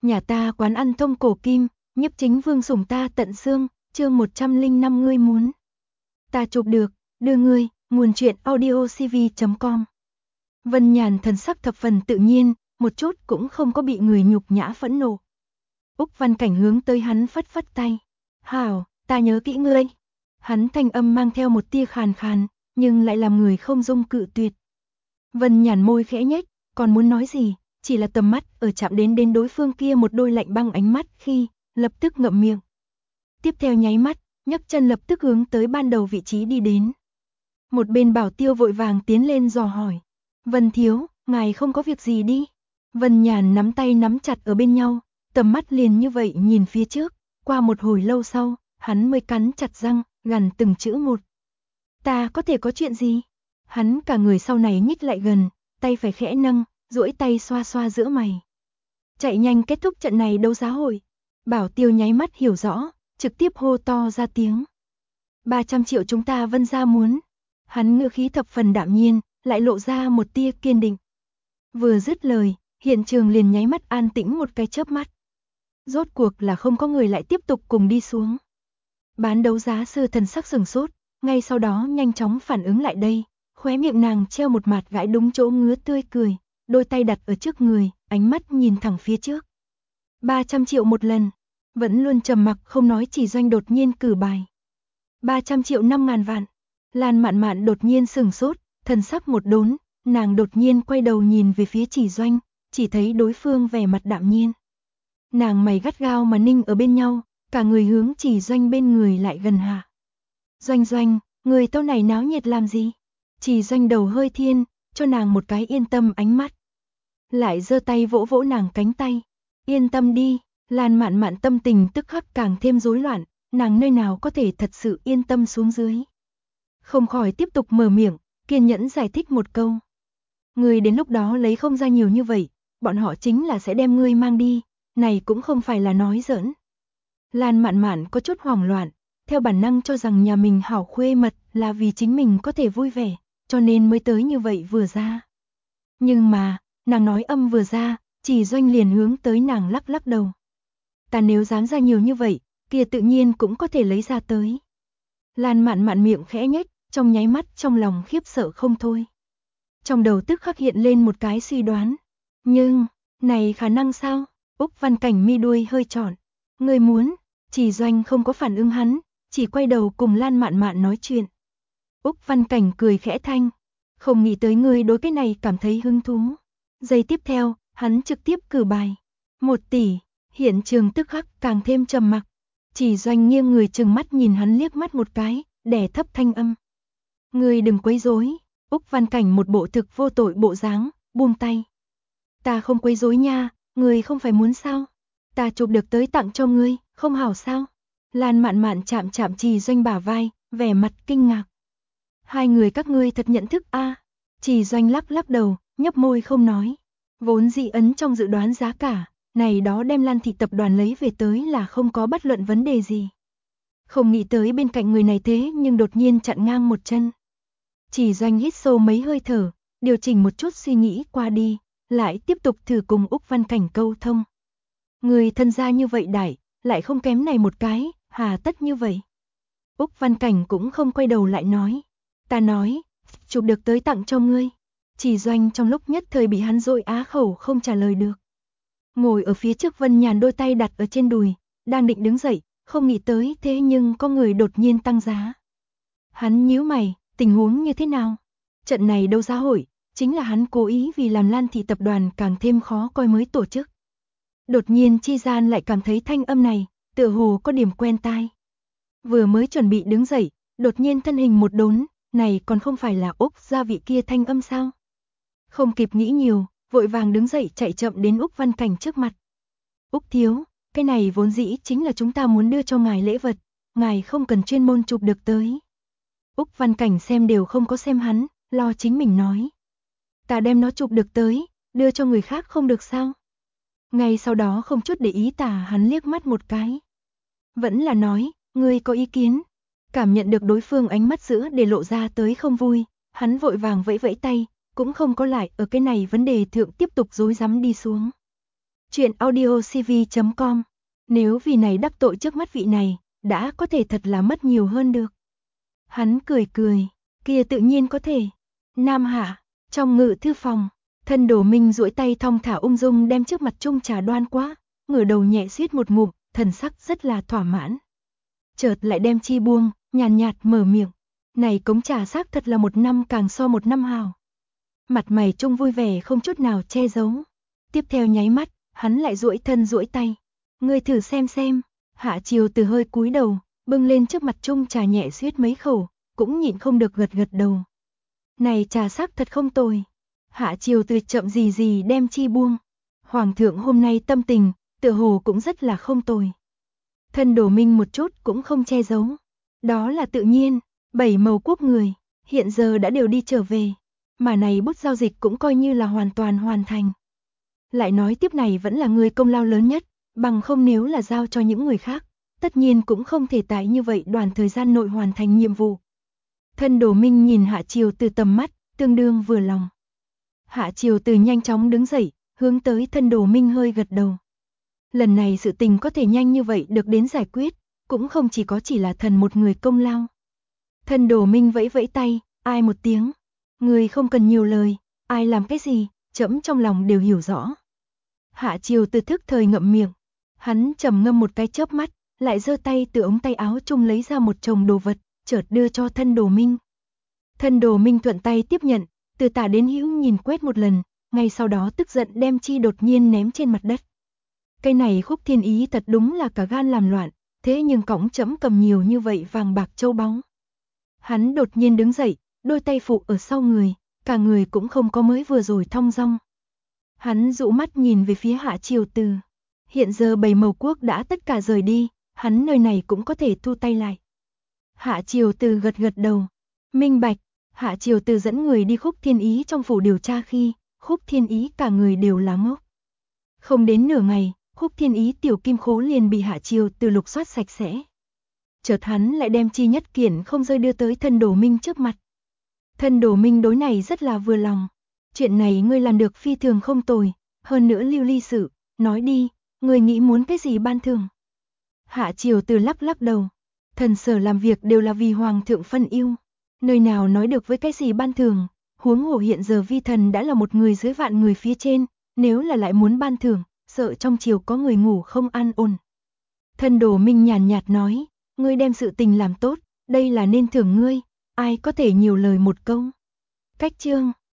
Nhà ta quán ăn thông cổ kim, nhiếp chính vương sủng ta tận xương, chương 105 ngươi muốn. Ta chụp được, đưa ngươi, nguồn truyện audiocv.com. Vân Nhàn thần sắc thập phần tự nhiên, một chút cũng không có bị người nhục nhã phẫn nộ. Úc Văn Cảnh hướng tới hắn phất phất tay. Hảo, ta nhớ kỹ ngươi. Hắn thanh âm mang theo một tia khàn khàn, nhưng lại làm người không dung cự tuyệt. Vân Nhàn môi khẽ nhếch, còn muốn nói gì, chỉ là tầm mắt ở chạm đến đối phương kia một đôi lạnh băng ánh mắt khi, lập tức ngậm miệng. Tiếp theo nháy mắt, nhấc chân lập tức hướng tới ban đầu vị trí đi đến. Một bên Bảo Tiêu vội vàng tiến lên dò hỏi. Vân thiếu, ngài không có việc gì đi. Vân Nhàn nắm tay nắm chặt ở bên nhau, tầm mắt liền như vậy nhìn phía trước. Qua một hồi lâu sau, hắn mới cắn chặt răng, gằn từng chữ một. Ta có thể có chuyện gì? Hắn cả người sau này nhích lại gần, tay phải khẽ nâng, duỗi tay xoa xoa giữa mày. Chạy nhanh kết thúc trận này đấu giá hội. Bảo Tiêu nháy mắt hiểu rõ, trực tiếp hô to ra tiếng. 300 triệu chúng ta Vân gia muốn. Hắn ngữ khí thập phần đạm nhiên, lại lộ ra một tia kiên định. Vừa dứt lời, hiện trường liền nháy mắt an tĩnh một cái chớp mắt. Rốt cuộc là không có người lại tiếp tục cùng đi xuống. Bán đấu giá sư thần sắc sửng sốt, ngay sau đó nhanh chóng phản ứng lại đây, khóe miệng nàng treo một mặt gãi đúng chỗ ngứa tươi cười, đôi tay đặt ở trước người, ánh mắt nhìn thẳng phía trước. 300 triệu một lần, vẫn luôn trầm mặc không nói Chỉ Doanh đột nhiên cử bài. 300 triệu 5.000 vạn. Lan Mạn Mạn đột nhiên sửng sốt, thần sắc một đốn, nàng đột nhiên quay đầu nhìn về phía Chỉ Doanh, chỉ thấy đối phương vẻ mặt đạm nhiên. Nàng mày gắt gao mà ninh ở bên nhau, cả người hướng Chỉ Doanh bên người lại gần hạ. Doanh Doanh, người tao này náo nhiệt làm gì? Chỉ Doanh đầu hơi thiên, cho nàng một cái yên tâm ánh mắt. Lại giơ tay vỗ vỗ nàng cánh tay. Yên tâm đi, Lan Mạn Mạn tâm tình tức khắc càng thêm rối loạn, nàng nơi nào có thể thật sự yên tâm xuống dưới. Không khỏi tiếp tục mở miệng, kiên nhẫn giải thích một câu. Ngươi đến lúc đó lấy không ra nhiều như vậy, bọn họ chính là sẽ đem ngươi mang đi, này cũng không phải là nói giỡn. Lan Mạn Mạn có chút hoảng loạn, theo bản năng cho rằng nhà mình hảo khuê mật là vì chính mình có thể vui vẻ, cho nên mới tới như vậy vừa ra. Nhưng mà, nàng nói âm vừa ra, Chỉ Doanh liền hướng tới nàng lắc lắc đầu. Ta nếu dám ra nhiều như vậy, kia tự nhiên cũng có thể lấy ra tới. Lan Mạn Mạn miệng khẽ nhếch, trong nháy mắt trong lòng khiếp sợ không thôi. Trong đầu tức khắc hiện lên một cái suy đoán. Nhưng, này khả năng sao? Úc Văn Cảnh mi đuôi hơi trọn. Người muốn, Chỉ Doanh không có phản ứng hắn, chỉ quay đầu cùng Lan Mạn Mạn nói chuyện. Úc Văn Cảnh cười khẽ thanh. Không nghĩ tới người đối cái này cảm thấy hứng thú. Giây tiếp theo, hắn trực tiếp cử bài. 1 tỷ, hiện trường tức khắc càng thêm trầm mặc. Chỉ Doanh nghiêng người trừng mắt nhìn hắn liếc mắt một cái, đè thấp thanh âm. Ngươi đừng quấy rối. Úc Văn Cảnh một bộ thực vô tội bộ dáng, buông tay. Ta không quấy rối nha, ngươi không phải muốn sao? Ta chụp được tới tặng cho ngươi, không hảo sao? Lan Mạn Mạn chạm chạm Chỉ Doanh bả vai, vẻ mặt kinh ngạc. Hai người các ngươi thật nhận thức a? Chỉ Doanh lắc lắc đầu, nhấp môi không nói. Vốn dĩ ấn trong dự đoán giá cả, này đó đem Lan thị tập đoàn lấy về tới là không có bất luận vấn đề gì. Không nghĩ tới bên cạnh người này thế nhưng đột nhiên chặn ngang một chân. Chỉ Doanh hít sâu mấy hơi thở, điều chỉnh một chút suy nghĩ qua đi, lại tiếp tục thử cùng Úc Văn Cảnh câu thông. Người thân gia như vậy đại, lại không kém này một cái, hà tất như vậy. Úc Văn Cảnh cũng không quay đầu lại nói. Ta nói, chụp được tới tặng cho ngươi. Chỉ Doanh trong lúc nhất thời bị hắn dội á khẩu không trả lời được. Ngồi ở phía trước Vân Nhàn đôi tay đặt ở trên đùi, đang định đứng dậy, không nghĩ tới thế nhưng có người đột nhiên tăng giá. Hắn nhíu mày, tình huống như thế nào? Trận này đấu giá hội, chính là hắn cố ý vì làm Lan thị tập đoàn càng thêm khó coi mới tổ chức. Đột nhiên chi gian lại cảm thấy thanh âm này, tựa hồ có điểm quen tai. Vừa mới chuẩn bị đứng dậy, đột nhiên thân hình một đốn, này còn không phải là Úc gia vị kia thanh âm sao? Không kịp nghĩ nhiều, vội vàng đứng dậy chạy chậm đến Úc Văn Cảnh trước mặt. Úc thiếu, cái này vốn dĩ chính là chúng ta muốn đưa cho ngài lễ vật, ngài không cần chuyên môn chụp được tới. Úc Văn Cảnh xem đều không có xem hắn, lo chính mình nói. Ta đem nó chụp được tới, đưa cho người khác không được sao? Ngay sau đó không chút để ý tả hắn liếc mắt một cái. Vẫn là nói, ngươi có ý kiến. Cảm nhận được đối phương ánh mắt giữa để lộ ra tới không vui, hắn vội vàng vẫy vẫy tay, cũng không có lại ở cái này vấn đề thượng tiếp tục rối rắm đi xuống. Chuyện audiocv.com. Nếu vì này đắc tội trước mắt vị này, đã có thể thật là mất nhiều hơn được. Hắn cười cười, kia tự nhiên có thể. Nam Hạ, trong ngự thư phòng, Thân Đồ Minh duỗi tay thong thả ung dung đem trước mặt chung trà đoan qua, ngửa đầu nhẹ suýt một ngụm, thần sắc rất là thỏa mãn. Chợt lại đem chi buông, nhàn nhạt mở miệng. Này cống trà xác thật là một năm càng so một năm hào. Mặt mày chung vui vẻ không chút nào che giấu. Tiếp theo nháy mắt, hắn lại duỗi thân duỗi tay. Ngươi thử xem. Hạ Chiều Từ hơi cúi đầu, bưng lên trước mặt chung trà nhẹ suýt mấy khẩu, cũng nhịn không được gật đầu. Này trà sắc thật không tồi. Hạ Chiều Từ chậm gì đem chi buông. Hoàng thượng hôm nay tâm tình, tựa hồ cũng rất là không tồi. Thân Đồ Minh một chút cũng không che giấu. Đó là tự nhiên, 7 mầu quốc người, hiện giờ đã đều đi trở về. Mà này bút giao dịch cũng coi như là hoàn toàn hoàn thành. Lại nói tiếp này vẫn là người công lao lớn nhất, bằng không nếu là giao cho những người khác, tất nhiên cũng không thể tại như vậy đoàn thời gian nội hoàn thành nhiệm vụ. Thân Đồ Minh nhìn Hạ Chiều Từ tầm mắt, tương đương vừa lòng. Hạ Chiều Từ nhanh chóng đứng dậy, hướng tới Thân Đồ Minh hơi gật đầu. Lần này sự tình có thể nhanh như vậy được đến giải quyết, cũng không chỉ là thần một người công lao. Thân Đồ Minh vẫy vẫy tay, ai một tiếng. Người không cần nhiều lời, ai làm cái gì, trẫm trong lòng đều hiểu rõ. Hạ Chiều Từ thức thời ngậm miệng. Hắn trầm ngâm một cái chớp mắt, lại giơ tay từ ống tay áo chung lấy ra một chồng đồ vật, chợt đưa cho Thân Đồ Minh. Thân Đồ Minh thuận tay tiếp nhận, từ tả đến hữu nhìn quét một lần, ngay sau đó tức giận đem chi đột nhiên ném trên mặt đất. Cây này Khúc Thiên Ý thật đúng là cả gan làm loạn, thế nhưng cõng trẫm cầm nhiều như vậy vàng bạc châu báu. Hắn đột nhiên đứng dậy, đôi tay phụ ở sau người, cả người cũng không có mới vừa rồi thong dong. Hắn dụ mắt nhìn về phía Hạ Chiều Từ. Hiện giờ 7 mầu quốc đã tất cả rời đi, hắn nơi này cũng có thể thu tay lại. Hạ Chiều Từ gật đầu. Minh bạch. Hạ Chiều Từ dẫn người đi Khúc Thiên Ý trong phủ điều tra khi, Khúc Thiên Ý cả người đều là ngốc. Không đến nửa ngày, Khúc Thiên Ý tiểu kim khố liền bị Hạ Chiều Từ lục soát sạch sẽ. Chợt hắn lại đem chi nhất kiện không rơi đưa tới Thân Đồ Minh trước mặt. Thân Đồ Minh đối này rất là vừa lòng. Chuyện này ngươi làm được phi thường không tồi, hơn nữa lưu ly sự, nói đi, ngươi nghĩ muốn cái gì ban thưởng? Hạ Chiều Từ lắc đầu. Thần sở làm việc đều là vì hoàng thượng phân yêu, nơi nào nói được với cái gì ban thưởng, huống hồ hiện giờ vi thần đã là một người dưới vạn người phía trên, nếu là lại muốn ban thưởng, sợ trong triều có người ngủ không an ổn. Thân Đồ Minh nhàn nhạt nói, ngươi đem sự tình làm tốt, đây là nên thưởng ngươi, ai có thể nhiều lời một câu. Cách chương